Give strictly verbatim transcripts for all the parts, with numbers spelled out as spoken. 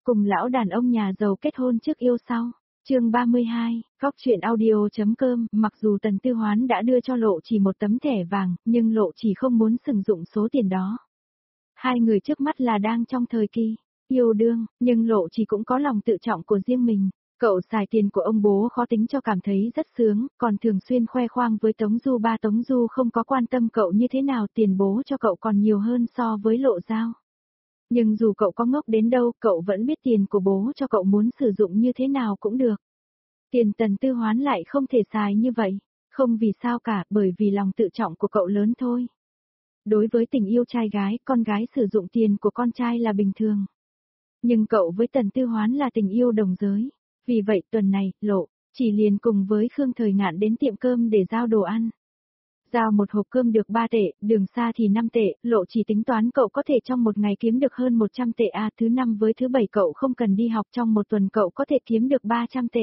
Cùng lão đàn ông nhà giàu kết hôn trước yêu sau. Chương ba mươi hai, Góc truyện audio.com. Mặc dù Tần Tư Hoán đã đưa cho Lộ Chỉ một tấm thẻ vàng, nhưng Lộ Chỉ không muốn sử dụng số tiền đó. Hai người trước mắt là đang trong thời kỳ yêu đương, nhưng Lộ Chỉ cũng có lòng tự trọng của riêng mình. Cậu xài tiền của ông bố khó tính cho cảm thấy rất sướng, còn thường xuyên khoe khoang với Tống Du ba. Tống Du không có quan tâm cậu như thế nào, tiền bố cho cậu còn nhiều hơn so với Lộ Giao. Nhưng dù cậu có ngốc đến đâu, cậu vẫn biết tiền của bố cho cậu muốn sử dụng như thế nào cũng được. Tiền Tần Tư Hoán lại không thể xài như vậy, không vì sao cả, bởi vì lòng tự trọng của cậu lớn thôi. Đối với tình yêu trai gái, con gái sử dụng tiền của con trai là bình thường. Nhưng cậu với Tần Tư Hoán là tình yêu đồng giới. Vì vậy tuần này, Lộ Chỉ liền cùng với Khương Thời Ngạn đến tiệm cơm để giao đồ ăn. Giao một hộp cơm được ba tệ, đường xa thì năm tệ, Lộ Chỉ tính toán cậu có thể trong một ngày kiếm được hơn một trăm tệ a, à, thứ năm với thứ bảy cậu không cần đi học, trong một tuần cậu có thể kiếm được ba trăm tệ.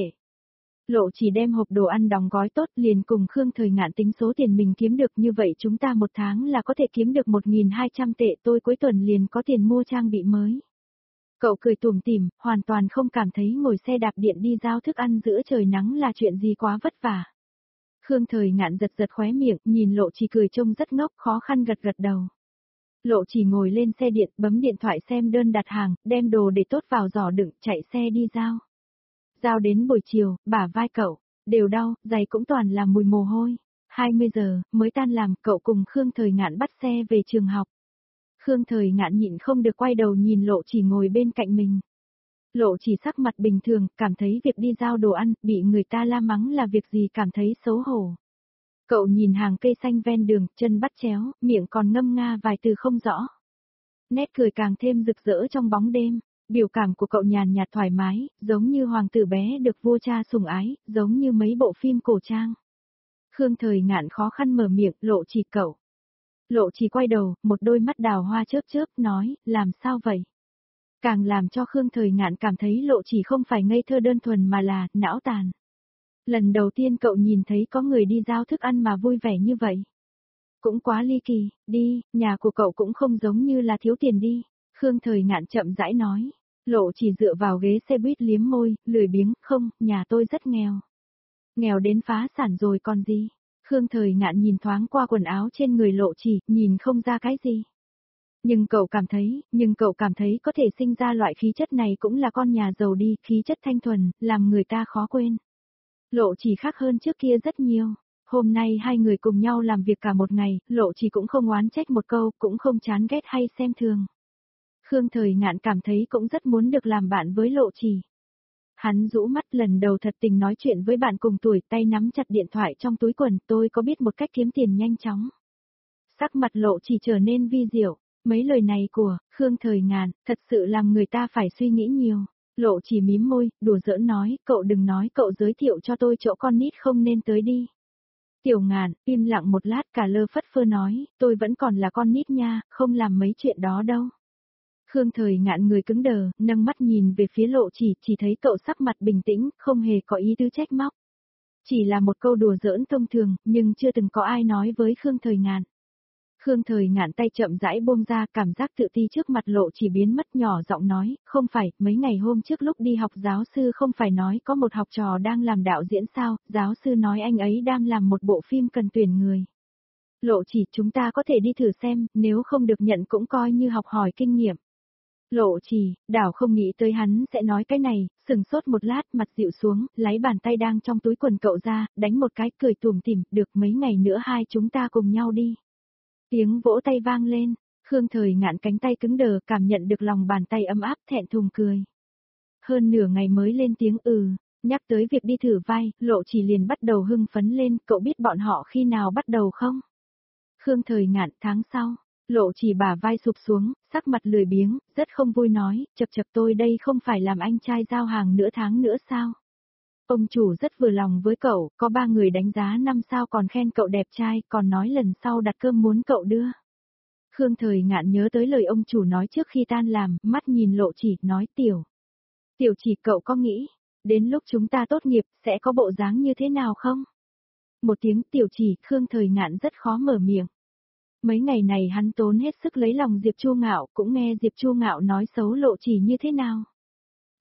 Lộ Chỉ đem hộp đồ ăn đóng gói tốt liền cùng Khương Thời Ngạn tính số tiền mình kiếm được, như vậy chúng ta một tháng là có thể kiếm được một nghìn hai trăm tệ, tôi cuối tuần liền có tiền mua trang bị mới. Cậu cười tủm tỉm, hoàn toàn không cảm thấy ngồi xe đạp điện đi giao thức ăn giữa trời nắng là chuyện gì quá vất vả. Khương Thời Ngạn giật giật khóe miệng, nhìn Lộ Chỉ cười trông rất ngốc, khó khăn gật gật đầu. Lộ Chỉ ngồi lên xe điện, bấm điện thoại xem đơn đặt hàng, đem đồ để tốt vào giỏ đựng, chạy xe đi giao. Giao đến buổi chiều, bả vai cậu đều đau, giày cũng toàn là mùi mồ hôi. hai mươi giờ mới tan làm, cậu cùng Khương Thời Ngạn bắt xe về trường học. Khương Thời Ngạn nhịn không được quay đầu nhìn Lộ Chỉ ngồi bên cạnh mình. Lộ Chỉ sắc mặt bình thường, cảm thấy việc đi giao đồ ăn, bị người ta la mắng là việc gì cảm thấy xấu hổ. Cậu nhìn hàng cây xanh ven đường, chân bắt chéo, miệng còn ngâm nga vài từ không rõ. Nét cười càng thêm rực rỡ trong bóng đêm, biểu cảm của cậu nhàn nhạt thoải mái, giống như hoàng tử bé được vua cha sủng ái, giống như mấy bộ phim cổ trang. Khương Thời Ngạn khó khăn mở miệng, Lộ Chỉ cậu. Lộ Chỉ quay đầu, một đôi mắt đào hoa chớp chớp, nói, làm sao vậy? Càng làm cho Khương Thời Ngạn cảm thấy Lộ Chỉ không phải ngây thơ đơn thuần mà là não tàn. Lần đầu tiên cậu nhìn thấy có người đi giao thức ăn mà vui vẻ như vậy. Cũng quá ly kỳ, đi, nhà của cậu cũng không giống như là thiếu tiền đi. Khương Thời Ngạn chậm rãi nói. Lộ Chỉ dựa vào ghế xe buýt liếm môi, lười biếng, không, nhà tôi rất nghèo. Nghèo đến phá sản rồi còn gì? Khương Thời Ngạn nhìn thoáng qua quần áo trên người Lộ Chỉ, nhìn không ra cái gì. Nhưng cậu cảm thấy, nhưng cậu cảm thấy có thể sinh ra loại khí chất này cũng là con nhà giàu đi, khí chất thanh thuần, làm người ta khó quên. Lộ Chỉ khác hơn trước kia rất nhiều. Hôm nay hai người cùng nhau làm việc cả một ngày, Lộ Chỉ cũng không oán trách một câu, cũng không chán ghét hay xem thường. Khương Thời Ngạn cảm thấy cũng rất muốn được làm bạn với Lộ Chỉ. Hắn rũ mắt, lần đầu thật tình nói chuyện với bạn cùng tuổi, tay nắm chặt điện thoại trong túi quần, tôi có biết một cách kiếm tiền nhanh chóng. Sắc mặt Lộ Chỉ trở nên vi diệu, mấy lời này của Khương Thời Ngạn thật sự làm người ta phải suy nghĩ nhiều. Lộ Chỉ mím môi, đùa giỡn nói, cậu đừng nói cậu giới thiệu cho tôi chỗ con nít không nên tới đi. Tiểu Ngạn im lặng một lát, cả lơ phất phơ nói, tôi vẫn còn là con nít nha, không làm mấy chuyện đó đâu. Khương Thời Ngạn người cứng đờ, nâng mắt nhìn về phía Lộ Chỉ, chỉ thấy cậu sắc mặt bình tĩnh, không hề có ý tứ trách móc. Chỉ là một câu đùa giỡn thông thường, nhưng chưa từng có ai nói với Khương Thời Ngạn. Khương Thời Ngạn tay chậm rãi buông ra, cảm giác tự ti trước mặt Lộ Chỉ biến mất, nhỏ giọng nói, không phải, mấy ngày hôm trước lúc đi học giáo sư không phải nói có một học trò đang làm đạo diễn sao, giáo sư nói anh ấy đang làm một bộ phim cần tuyển người. Lộ Chỉ, chúng ta có thể đi thử xem, nếu không được nhận cũng coi như học hỏi kinh nghiệm. Lộ Chỉ, đảo không nghĩ tới hắn sẽ nói cái này, sừng sốt một lát, mặt dịu xuống, lấy bàn tay đang trong túi quần cậu ra, đánh một cái, cười tủm tỉm, được mấy ngày nữa hai chúng ta cùng nhau đi. Tiếng vỗ tay vang lên, Khương Thời Ngạn cánh tay cứng đờ, cảm nhận được lòng bàn tay ấm áp, thẹn thùng cười. Hơn nửa ngày mới lên tiếng ừ, nhắc tới việc đi thử vai, Lộ Chỉ liền bắt đầu hưng phấn lên, cậu biết bọn họ khi nào bắt đầu không? Khương Thời Ngạn, tháng sau. Lộ Chỉ bả vai sụp xuống, sắc mặt lười biếng, rất không vui nói, chập chập tôi đây không phải làm anh trai giao hàng nửa tháng nữa sao? Ông chủ rất vừa lòng với cậu, có ba người đánh giá năm sao còn khen cậu đẹp trai, còn nói lần sau đặt cơm muốn cậu đưa. Khương Thời Ngạn nhớ tới lời ông chủ nói trước khi tan làm, mắt nhìn Lộ Chỉ, nói tiểu. Tiểu Chỉ, cậu có nghĩ, đến lúc chúng ta tốt nghiệp, sẽ có bộ dáng như thế nào không? Một tiếng Tiểu Chỉ, Khương Thời Ngạn rất khó mở miệng. Mấy ngày này hắn tốn hết sức lấy lòng Diệp Chu Ngạo, cũng nghe Diệp Chu Ngạo nói xấu Lộ Chỉ như thế nào.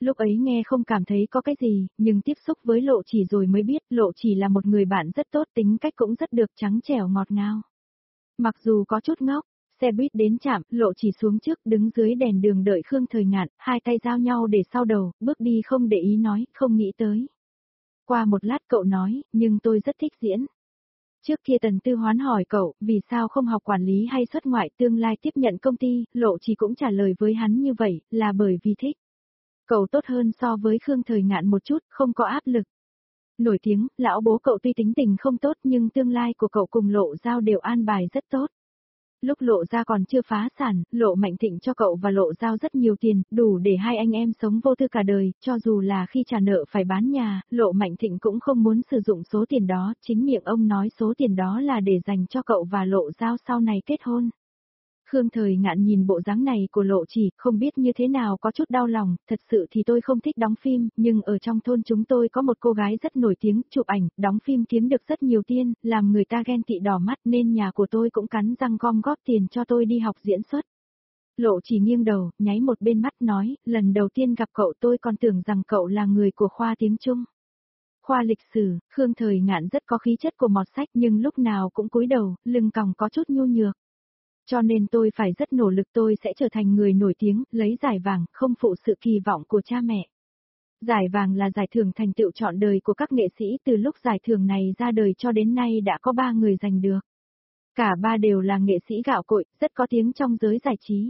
Lúc ấy nghe không cảm thấy có cái gì, nhưng tiếp xúc với Lộ Chỉ rồi mới biết Lộ Chỉ là một người bạn rất tốt, tính cách cũng rất được, trắng trẻo ngọt ngào. Mặc dù có chút ngốc, xe buýt đến trạm, Lộ Chỉ xuống trước đứng dưới đèn đường đợi Khương Thời Ngạn, hai tay giao nhau để sau đầu, bước đi không để ý nói, không nghĩ tới. Qua một lát cậu nói, nhưng tôi rất thích diễn. Trước kia Tần Tư Hoán hỏi cậu, vì sao không học quản lý hay xuất ngoại tương lai tiếp nhận công ty, Lộ Chỉ cũng trả lời với hắn như vậy, là bởi vì thích. Cậu tốt hơn so với Khương Thời Ngạn một chút, không có áp lực. Nổi tiếng, lão bố cậu tuy tính tình không tốt nhưng tương lai của cậu cùng Lộ Giao đều an bài rất tốt. Lúc Lộ Gia còn chưa phá sản, Lộ Mạnh Thịnh cho cậu và Lộ Giao rất nhiều tiền, đủ để hai anh em sống vô tư cả đời, cho dù là khi trả nợ phải bán nhà, Lộ Mạnh Thịnh cũng không muốn sử dụng số tiền đó, chính miệng ông nói số tiền đó là để dành cho cậu và Lộ Giao sau này kết hôn. Khương Thời Ngạn nhìn bộ dáng này của Lộ Chỉ, không biết như thế nào có chút đau lòng, thật sự thì tôi không thích đóng phim, nhưng ở trong thôn chúng tôi có một cô gái rất nổi tiếng, chụp ảnh, đóng phim kiếm được rất nhiều tiền, làm người ta ghen tị đỏ mắt nên nhà của tôi cũng cắn răng gom góp tiền cho tôi đi học diễn xuất. Lộ Chỉ nghiêng đầu, nháy một bên mắt nói, lần đầu tiên gặp cậu tôi còn tưởng rằng cậu là người của khoa tiếng Trung. Khoa lịch sử, Khương Thời Ngạn rất có khí chất của mọt sách nhưng lúc nào cũng cúi đầu, lưng còng có chút nhu nhược. Cho nên tôi phải rất nỗ lực, tôi sẽ trở thành người nổi tiếng, lấy giải vàng, không phụ sự kỳ vọng của cha mẹ. Giải vàng là giải thưởng thành tựu trọn đời của các nghệ sĩ, từ lúc giải thưởng này ra đời cho đến nay đã có ba người giành được. Cả ba đều là nghệ sĩ gạo cội, rất có tiếng trong giới giải trí.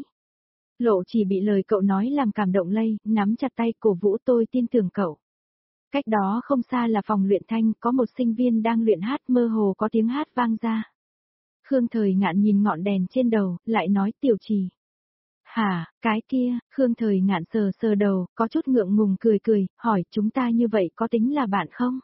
Lộ Chỉ bị lời cậu nói làm cảm động lây, nắm chặt tay cổ vũ, tôi tin tưởng cậu. Cách đó không xa là phòng luyện thanh, có một sinh viên đang luyện hát, mơ hồ có tiếng hát vang ra. Khương Thời Ngạn nhìn ngọn đèn trên đầu, lại nói, Tiểu Chỉ. Hả, cái kia, Khương Thời Ngạn sờ sờ đầu, có chút ngượng ngùng cười cười, hỏi, chúng ta như vậy có tính là bạn không?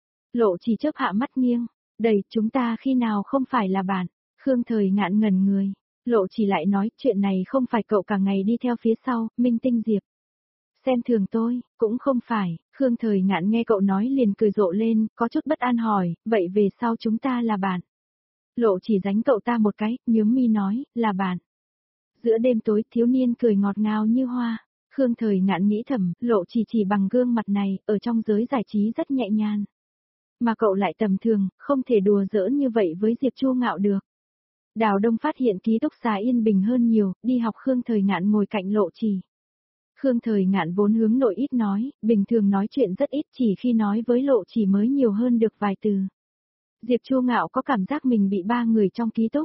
Lộ Chỉ chớp hạ mắt nghiêng, đầy, chúng ta khi nào không phải là bạn? Khương Thời Ngạn ngẩn người, Lộ Chỉ lại nói, chuyện này không phải cậu cả ngày đi theo phía sau, Minh Tinh Diệp. Xem thường tôi, cũng không phải, Khương Thời Ngạn nghe cậu nói liền cười rộ lên, có chút bất an hỏi, vậy về sau chúng ta là bạn? Lộ Chỉ giánh cậu ta một cái, nhướng mi nói, là bạn. Giữa đêm tối, thiếu niên cười ngọt ngào như hoa. Khương Thời Ngạn nghĩ thầm, Lộ Chỉ chỉ bằng gương mặt này, ở trong giới giải trí rất nhẹ nhàng. Mà cậu lại tầm thường, không thể đùa giỡn như vậy với Diệp Chu Ngạo được. Đào Đông phát hiện ký túc xá yên bình hơn nhiều, đi học Khương Thời Ngạn ngồi cạnh Lộ Chỉ. Khương Thời Ngạn vốn hướng nội ít nói, bình thường nói chuyện rất ít, chỉ khi nói với Lộ Chỉ mới nhiều hơn được vài từ. Diệp Chu Ngạo có cảm giác mình bị ba người trong ký túc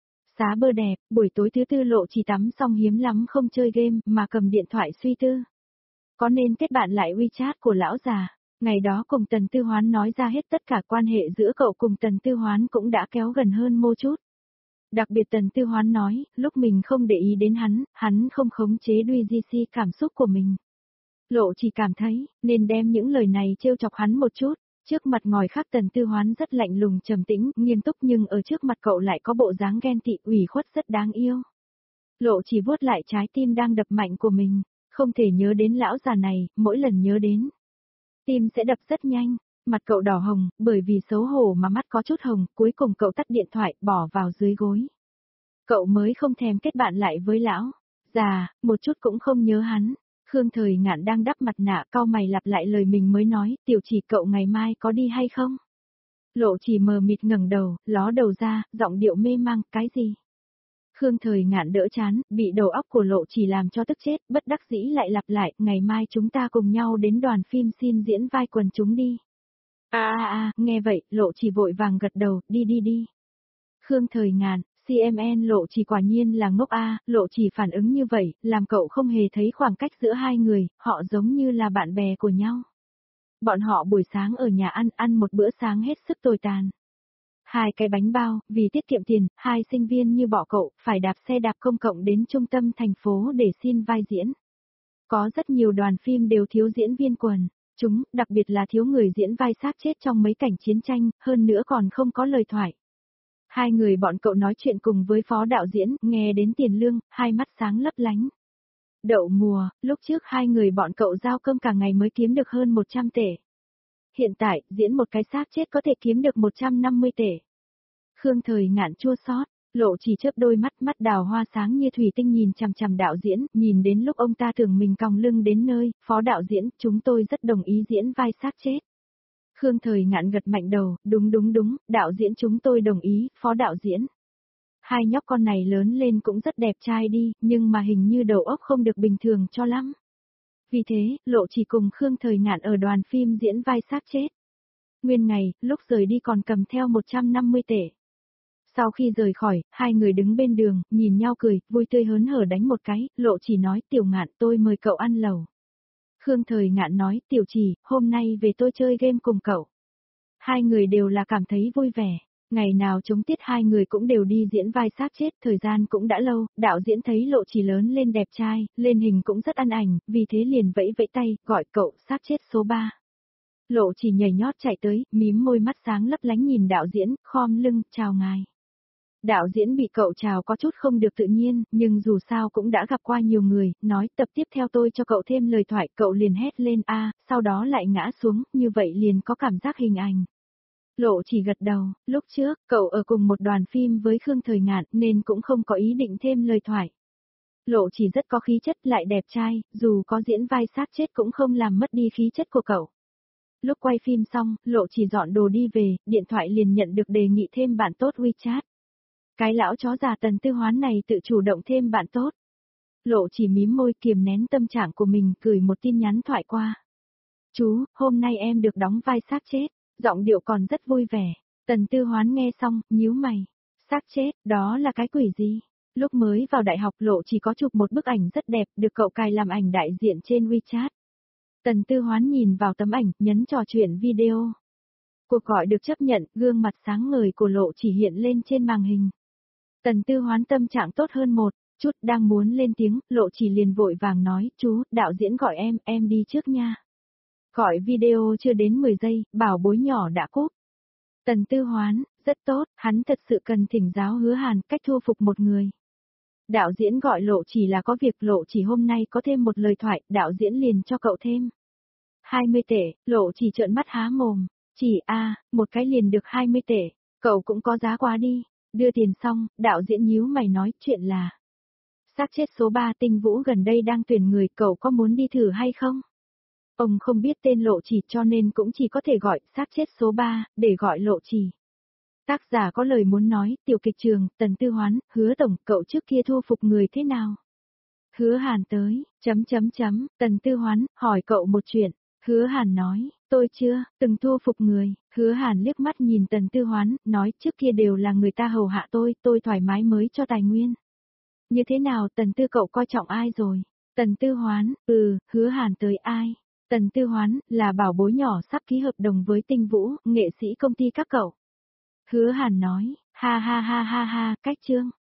xá bơ đẹp, buổi tối thứ tư Lộ Chỉ tắm xong hiếm lắm không chơi game mà cầm điện thoại suy tư. Có nên kết bạn lại WeChat của lão già, ngày đó cùng Tần Tư Hoán nói ra hết tất cả quan hệ giữa cậu cùng Tần Tư Hoán cũng đã kéo gần hơn mô chút. Đặc biệt Tần Tư Hoán nói, lúc mình không để ý đến hắn, hắn không khống chế đuôi gi xi cảm xúc của mình. Lộ Chỉ cảm thấy, nên đem những lời này trêu chọc hắn một chút. Trước mặt ngòi khác Tần Tư Hoán rất lạnh lùng trầm tĩnh, nghiêm túc nhưng ở trước mặt cậu lại có bộ dáng ghen tị ủy khuất rất đáng yêu. Lộ Chỉ vuốt lại trái tim đang đập mạnh của mình, không thể nhớ đến lão già này, mỗi lần nhớ đến. Tim sẽ đập rất nhanh, mặt cậu đỏ hồng, bởi vì xấu hổ mà mắt có chút hồng, cuối cùng cậu tắt điện thoại, bỏ vào dưới gối. Cậu mới không thèm kết bạn lại với lão già, một chút cũng không nhớ hắn. Khương Thời Ngạn đang đắp mặt nạ, cau mày lặp lại lời mình mới nói, Tiểu Chỉ cậu ngày mai có đi hay không? Lộ Chỉ mờ mịt ngẩng đầu, ló đầu ra, giọng điệu mê mang, cái gì? Khương Thời Ngạn đỡ chán, bị đầu óc của Lộ Chỉ làm cho tức chết, bất đắc dĩ lại lặp lại, ngày mai chúng ta cùng nhau đến đoàn phim xin diễn vai quần chúng đi. À à à, nghe vậy, Lộ Chỉ vội vàng gật đầu, đi đi đi. Khương Thời Ngạn, xê em en Lộ Chỉ quả nhiên là ngốc a, Lộ Chỉ phản ứng như vậy, làm cậu không hề thấy khoảng cách giữa hai người, họ giống như là bạn bè của nhau. Bọn họ buổi sáng ở nhà ăn, ăn một bữa sáng hết sức tồi tàn. Hai cái bánh bao, vì tiết kiệm tiền, hai sinh viên như bỏ cậu, phải đạp xe đạp công cộng đến trung tâm thành phố để xin vai diễn. Có rất nhiều đoàn phim đều thiếu diễn viên quần, chúng, đặc biệt là thiếu người diễn vai xác chết trong mấy cảnh chiến tranh, hơn nữa còn không có lời thoại. Hai người bọn cậu nói chuyện cùng với phó đạo diễn, nghe đến tiền lương, hai mắt sáng lấp lánh. Đậu mùa, lúc trước hai người bọn cậu giao cơm cả ngày mới kiếm được hơn một trăm tệ. Hiện tại, diễn một cái xác chết có thể kiếm được một trăm năm mươi tệ. Khương Thời Ngạn chua xót, Lộ chỉ chớp đôi mắt, mắt đào hoa sáng như thủy tinh nhìn chằm chằm đạo diễn, nhìn đến lúc ông ta tưởng mình còng lưng đến nơi, phó đạo diễn, chúng tôi rất đồng ý diễn vai xác chết. Khương Thời Ngạn gật mạnh đầu, đúng đúng đúng, đạo diễn chúng tôi đồng ý, phó đạo diễn. Hai nhóc con này lớn lên cũng rất đẹp trai đi, nhưng mà hình như đầu óc không được bình thường cho lắm. Vì thế, Lộ chỉ cùng Khương Thời Ngạn ở đoàn phim diễn vai xác chết. Nguyên ngày, lúc rời đi còn cầm theo một trăm năm mươi tệ. Sau khi rời khỏi, hai người đứng bên đường, nhìn nhau cười, vui tươi hớn hở đánh một cái, Lộ chỉ nói Tiểu Ngạn tôi mời cậu ăn lẩu. Khương Thời Ngạn nói Tiểu Chỉ, hôm nay về tôi chơi game cùng cậu. Hai người đều là cảm thấy vui vẻ. Ngày nào chống tiết hai người cũng đều đi diễn vai xác chết, thời gian cũng đã lâu, đạo diễn thấy Lộ chỉ lớn lên đẹp trai, lên hình cũng rất ăn ảnh, vì thế liền vẫy vẫy tay, gọi cậu xác chết số ba. Lộ chỉ nhảy nhót chạy tới, mím môi mắt sáng lấp lánh nhìn đạo diễn, khom lưng, chào ngài. Đạo diễn bị cậu chào có chút không được tự nhiên, nhưng dù sao cũng đã gặp qua nhiều người, nói tập tiếp theo tôi cho cậu thêm lời thoại, cậu liền hét lên a, sau đó lại ngã xuống, như vậy liền có cảm giác hình ảnh. Lộ chỉ gật đầu, lúc trước, cậu ở cùng một đoàn phim với Khương Thời Ngạn nên cũng không có ý định thêm lời thoại. Lộ chỉ rất có khí chất lại đẹp trai, dù có diễn vai xác chết cũng không làm mất đi khí chất của cậu. Lúc quay phim xong, Lộ chỉ dọn đồ đi về, điện thoại liền nhận được đề nghị thêm bạn tốt WeChat. Cái lão chó già Tần Tư Hoán này tự chủ động thêm bạn tốt. Lộ chỉ mím môi kiềm nén tâm trạng của mình, gửi một tin nhắn thoại qua. Chú, hôm nay em được đóng vai xác chết. Giọng điệu còn rất vui vẻ. Tần Tư Hoán nghe xong, nhíu mày. Xác chết, đó là cái quỷ gì? Lúc mới vào đại học Lộ chỉ có chụp một bức ảnh rất đẹp, được cậu cài làm ảnh đại diện trên WeChat. Tần Tư Hoán nhìn vào tấm ảnh, nhấn trò chuyện video. Cuộc gọi được chấp nhận, gương mặt sáng ngời của Lộ chỉ hiện lên trên màn hình. Tần Tư Hoán tâm trạng tốt hơn một chút, đang muốn lên tiếng, Lộ chỉ liền vội vàng nói, chú, đạo diễn gọi em, em đi trước nha. Gọi video chưa đến mười giây, bảo bối nhỏ đã cúp. Tần Tư Hoán, rất tốt, hắn thật sự cần thỉnh giáo Hứa Hàn cách thu phục một người. Đạo diễn gọi Lộ chỉ là có việc, Lộ chỉ hôm nay có thêm một lời thoại, đạo diễn liền cho cậu thêm. hai mươi tệ, Lộ chỉ trợn mắt há mồm. Chỉ a, à, một cái liền được hai mươi tệ, cậu cũng có giá quá đi. Đưa tiền xong, đạo diễn nhíu mày nói chuyện là. Xác chết số ba Tinh Vũ gần đây đang tuyển người, cậu có muốn đi thử hay không? Ông không biết tên Lộ chỉ cho nên cũng chỉ có thể gọi xác chết số ba, để gọi Lộ chỉ. Tác giả có lời muốn nói, tiểu kịch trường, Tần Tư Hoán, Hứa Tổng, cậu trước kia thu phục người thế nào? Hứa Hàn tới, chấm chấm chấm, Tần Tư Hoán, hỏi cậu một chuyện. Hứa Hàn nói, tôi chưa, từng thu phục người. Hứa Hàn liếc mắt nhìn Tần Tư Hoán, nói trước kia đều là người ta hầu hạ tôi, tôi thoải mái mới cho tài nguyên. Như thế nào Tần Tư cậu coi trọng ai rồi? Tần Tư Hoán, ừ, Hứa Hàn tới ai? Tần Tư Hoán, là bảo bối nhỏ sắp ký hợp đồng với Tinh Vũ, nghệ sĩ công ty các cậu. Hứa Hàn nói, ha ha ha ha ha, cách chương.